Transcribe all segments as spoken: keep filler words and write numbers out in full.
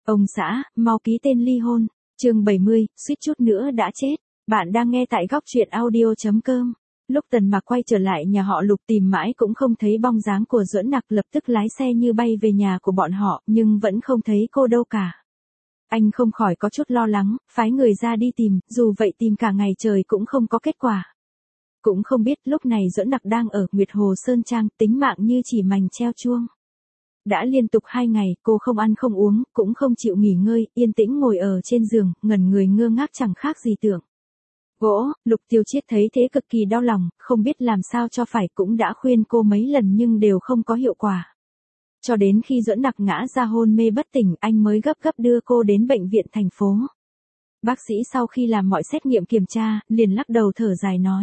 Ông xã, mau ký tên ly hôn. Chương bảy mươi, suýt chút nữa đã chết. Bạn đang nghe tại góc truyện audio chấm com. Lúc Tần Mạc quay trở lại nhà họ Lục tìm mãi cũng không thấy bóng dáng của Duẫn Nặc, lập tức lái xe như bay về nhà của bọn họ, nhưng vẫn không thấy cô đâu cả. Anh không khỏi có chút lo lắng, phái người ra đi tìm, dù vậy tìm cả ngày trời cũng không có kết quả. Cũng không biết lúc này Duẫn Nặc đang ở Nguyệt Hồ Sơn Trang, tính mạng như chỉ mành treo chuông. Đã liên tục hai ngày, cô không ăn không uống, cũng không chịu nghỉ ngơi, yên tĩnh ngồi ở trên giường, ngẩn người ngơ ngác chẳng khác gì tưởng gỗ. Lục Tiêu Chiết thấy thế cực kỳ đau lòng, không biết làm sao cho phải, cũng đã khuyên cô mấy lần nhưng đều không có hiệu quả. Cho đến khi Duẫn Nặc ngã ra hôn mê bất tỉnh, anh mới gấp gấp đưa cô đến bệnh viện thành phố. Bác sĩ sau khi làm mọi xét nghiệm kiểm tra, liền lắc đầu thở dài nói: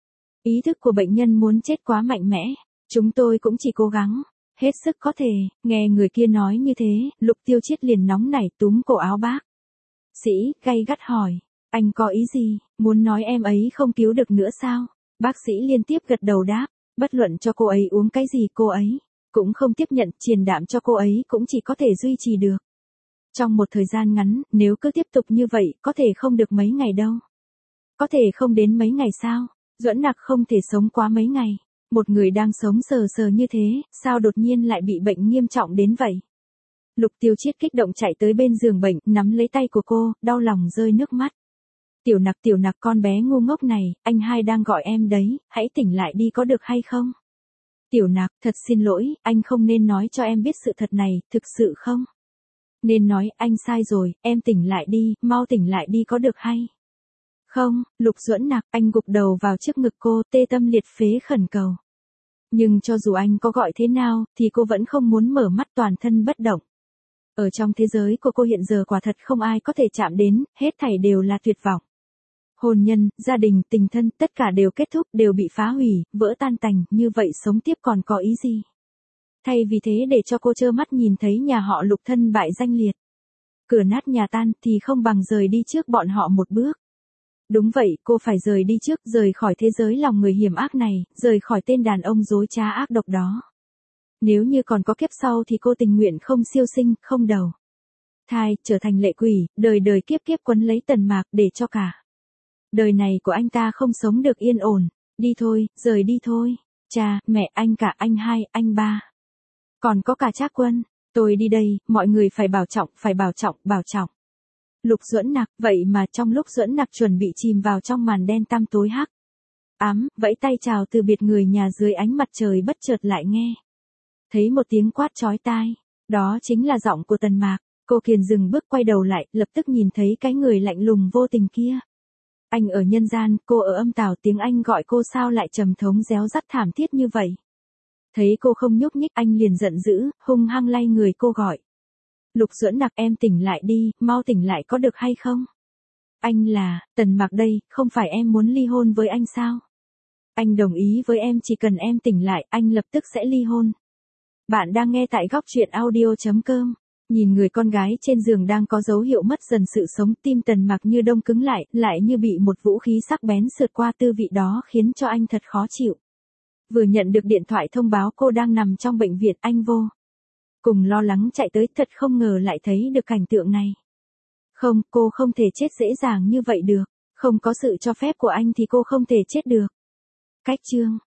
ý thức của bệnh nhân muốn chết quá mạnh mẽ, chúng tôi cũng chỉ cố gắng hết sức có thể. Nghe người kia nói như thế, Lục Tiêu Chiết liền nóng nảy túm cổ áo bác sĩ, gay gắt hỏi: anh có ý gì, muốn nói em ấy không cứu được nữa sao? Bác sĩ liên tiếp gật đầu đáp, bất luận cho cô ấy uống cái gì cô ấy cũng không tiếp nhận, truyền đạm cho cô ấy cũng chỉ có thể duy trì được trong một thời gian ngắn, nếu cứ tiếp tục như vậy, có thể không được mấy ngày đâu. Có thể không đến mấy ngày sao? Duẫn Nặc không thể sống quá mấy ngày. Một người đang sống sờ sờ như thế, sao đột nhiên lại bị bệnh nghiêm trọng đến vậy? Lục Tiêu Chiết kích động chạy tới bên giường bệnh, nắm lấy tay của cô, đau lòng rơi nước mắt. Tiểu Nặc, Tiểu Nặc, con bé ngu ngốc này, anh hai đang gọi em đấy, hãy tỉnh lại đi có được hay không? Tiểu Nặc, thật xin lỗi, anh không nên nói cho em biết sự thật này, thực sự không? Nên nói, anh sai rồi, em tỉnh lại đi, mau tỉnh lại đi có được hay? Không, Lục Duẫn Nặc, anh gục đầu vào trước ngực cô, tê tâm liệt phế khẩn cầu. Nhưng cho dù anh có gọi thế nào, thì cô vẫn không muốn mở mắt, toàn thân bất động. Ở trong thế giới của cô hiện giờ quả thật không ai có thể chạm đến, hết thảy đều là tuyệt vọng. Hôn nhân, gia đình, tình thân, tất cả đều kết thúc, đều bị phá hủy, vỡ tan tành, như vậy sống tiếp còn có ý gì? Thay vì thế để cho cô trơ mắt nhìn thấy nhà họ Lục thân bại danh liệt, cửa nát nhà tan, thì không bằng rời đi trước bọn họ một bước. Đúng vậy, cô phải rời đi trước, rời khỏi thế giới lòng người hiểm ác này, rời khỏi tên đàn ông dối trá ác độc đó. Nếu như còn có kiếp sau thì cô tình nguyện không siêu sinh, không đầu thai, trở thành lệ quỷ, đời đời kiếp kiếp quấn lấy Tần Mạc, để cho cả đời này của anh ta không sống được yên ổn. Đi thôi, rời đi thôi. Cha, mẹ, anh cả, anh hai, anh ba. Còn có cả Trác Quân. Tôi đi đây, mọi người phải bảo trọng, phải bảo trọng, bảo trọng. Lục Duẫn Nặc, vậy mà trong lúc Duẫn Nặc chuẩn bị chìm vào trong màn đen tăm tối hắc ám, vẫy tay chào từ biệt người nhà dưới ánh mặt trời, bất chợt lại nghe thấy một tiếng quát chói tai. Đó chính là giọng của Tần Mạc. Cô Kiền dừng bước quay đầu lại, lập tức nhìn thấy cái người lạnh lùng vô tình kia. Anh ở nhân gian, cô ở âm tào, tiếng anh gọi cô sao lại trầm thống réo rắt thảm thiết như vậy? Thấy cô không nhúc nhích, anh liền giận dữ, hung hăng lay người cô gọi: Lục Duẫn Nặc, em tỉnh lại đi, mau tỉnh lại có được hay không? Anh là, Tần Mạc đây, không phải em muốn ly hôn với anh sao? Anh đồng ý với em, chỉ cần em tỉnh lại, anh lập tức sẽ ly hôn. Bạn đang nghe tại góc truyện audio chấm com. Nhìn người con gái trên giường đang có dấu hiệu mất dần sự sống, tim Tần Mạc như đông cứng lại, lại như bị một vũ khí sắc bén sượt qua, tư vị đó khiến cho anh thật khó chịu. Vừa nhận được điện thoại thông báo cô đang nằm trong bệnh viện, anh vô cùng lo lắng chạy tới, thật không ngờ lại thấy được cảnh tượng này. Không, cô không thể chết dễ dàng như vậy được. Không có sự cho phép của anh thì cô không thể chết được. Cách chương